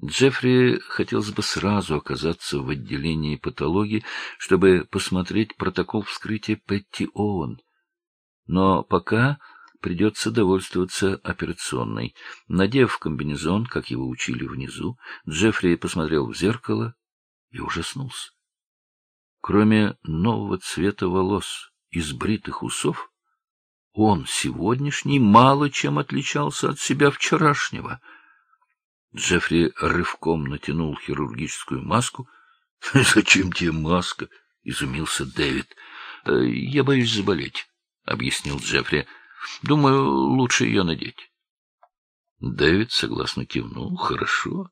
Джеффри хотелось бы сразу оказаться в отделении патологии, чтобы посмотреть протокол вскрытия Петти Оуэн. Но пока придется довольствоваться операционной. Надев комбинезон, как его учили внизу, Джеффри посмотрел в зеркало и ужаснулся. Кроме нового цвета волос и сбритых усов, он сегодняшний мало чем отличался от себя вчерашнего. Джеффри рывком натянул хирургическую маску. — Зачем тебе маска? — изумился Дэвид. — Я боюсь заболеть, — объяснил Джеффри. — Думаю, лучше ее надеть. Дэвид согласно кивнул. — Хорошо.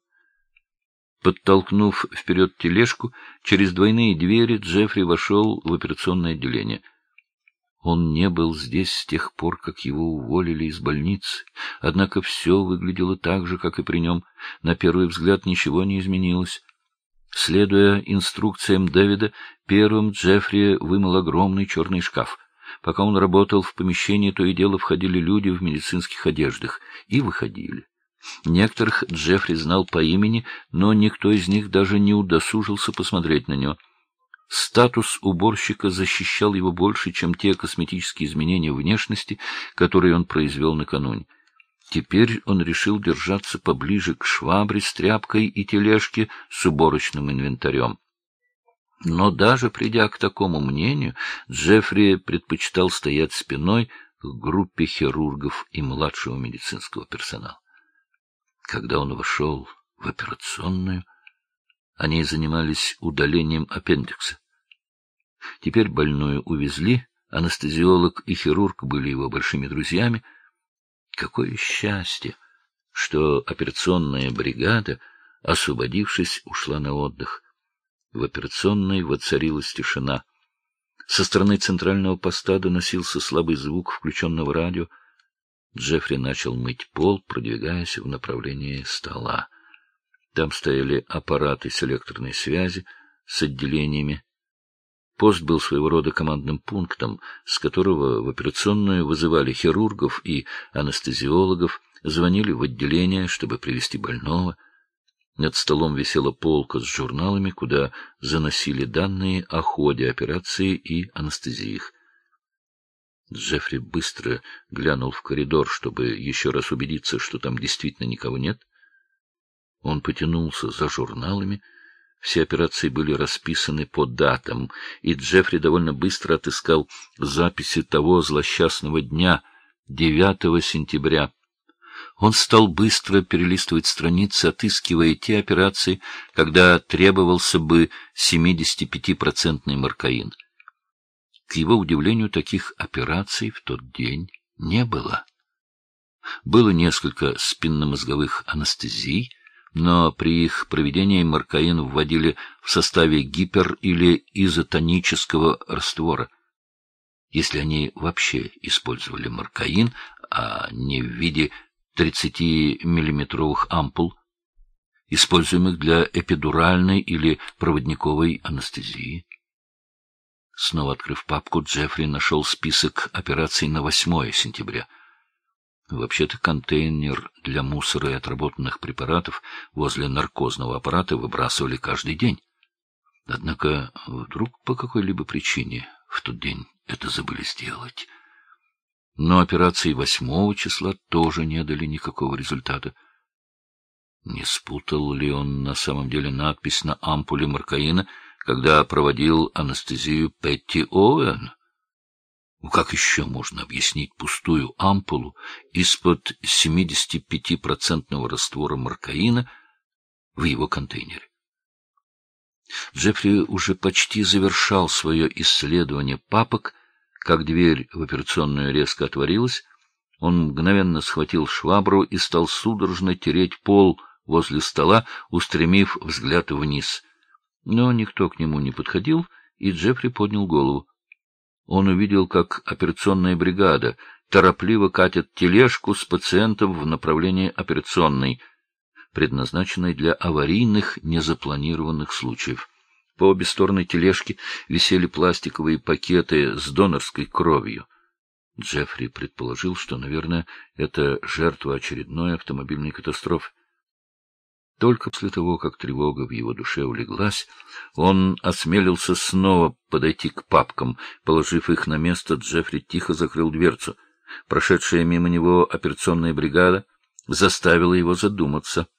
Подтолкнув вперед тележку, через двойные двери Джеффри вошел в операционное отделение. Он не был здесь с тех пор, как его уволили из больницы. Однако все выглядело так же, как и при нем. На первый взгляд ничего не изменилось. Следуя инструкциям Дэвида, первым Джеффри вымыл огромный черный шкаф. Пока он работал в помещении, то и дело входили люди в медицинских одеждах и выходили. Некоторых Джеффри знал по имени, но никто из них даже не удосужился посмотреть на него. Статус уборщика защищал его больше, чем те косметические изменения внешности, которые он произвел накануне. Теперь он решил держаться поближе к швабре с тряпкой и тележке с уборочным инвентарем. Но даже придя к такому мнению, Джеффри предпочитал стоять спиной к группе хирургов и младшего медицинского персонала. Когда он вошел в операционную, они занимались удалением аппендикса. Теперь больную увезли, анестезиолог и хирург были его большими друзьями. Какое счастье, что операционная бригада, освободившись, ушла на отдых. В операционной воцарилась тишина. Со стороны центрального поста доносился слабый звук включенного радио. Джеффри начал мыть пол, продвигаясь в направлении стола. Там стояли аппараты селекторной связи с отделениями. Пост был своего рода командным пунктом, с которого в операционную вызывали хирургов и анестезиологов, звонили в отделение, чтобы привезти больного. Над столом висела полка с журналами, куда заносили данные о ходе операции и анестезиях. Джеффри быстро глянул в коридор, чтобы еще раз убедиться, что там действительно никого нет. Он потянулся за журналами. Все операции были расписаны по датам, и Джеффри довольно быстро отыскал записи того злосчастного дня, 9 сентября. Он стал быстро перелистывать страницы, отыскивая те операции, когда требовался бы 75% маркаин. К его удивлению, таких операций в тот день не было. Было несколько спинномозговых анестезий, но при их проведении маркаин вводили в составе гипер- или изотонического раствора. Если они вообще использовали маркаин, а не в виде 30-миллиметровых ампул, используемых для эпидуральной или проводниковой анестезии. Снова открыв папку, Джеффри нашел список операций на 8 сентября. Вообще-то контейнер для мусора и отработанных препаратов возле наркозного аппарата выбрасывали каждый день. Однако вдруг по какой-либо причине в тот день это забыли сделать. Но операции 8 числа тоже не дали никакого результата. Не спутал ли он на самом деле надпись на ампуле маркаина, когда проводил анестезию Петти Оуэн? Как еще можно объяснить пустую ампулу из-под 75% раствора маркаина в его контейнере? Джеффри уже почти завершал свое исследование папок, как дверь в операционную резко отворилась. Он мгновенно схватил швабру и стал судорожно тереть пол возле стола, устремив взгляд вниз. Но никто к нему не подходил, и Джеффри поднял голову. Он увидел, как операционная бригада торопливо катит тележку с пациентом в направлении операционной, предназначенной для аварийных незапланированных случаев. По обе стороны тележки висели пластиковые пакеты с донорской кровью. Джеффри предположил, что, наверное, это жертва очередной автомобильной катастрофы. Только после того, как тревога в его душе улеглась, он осмелился снова подойти к папкам. Положив их на место, Джеффри тихо закрыл дверцу. Прошедшая мимо него операционная бригада заставила его задуматься.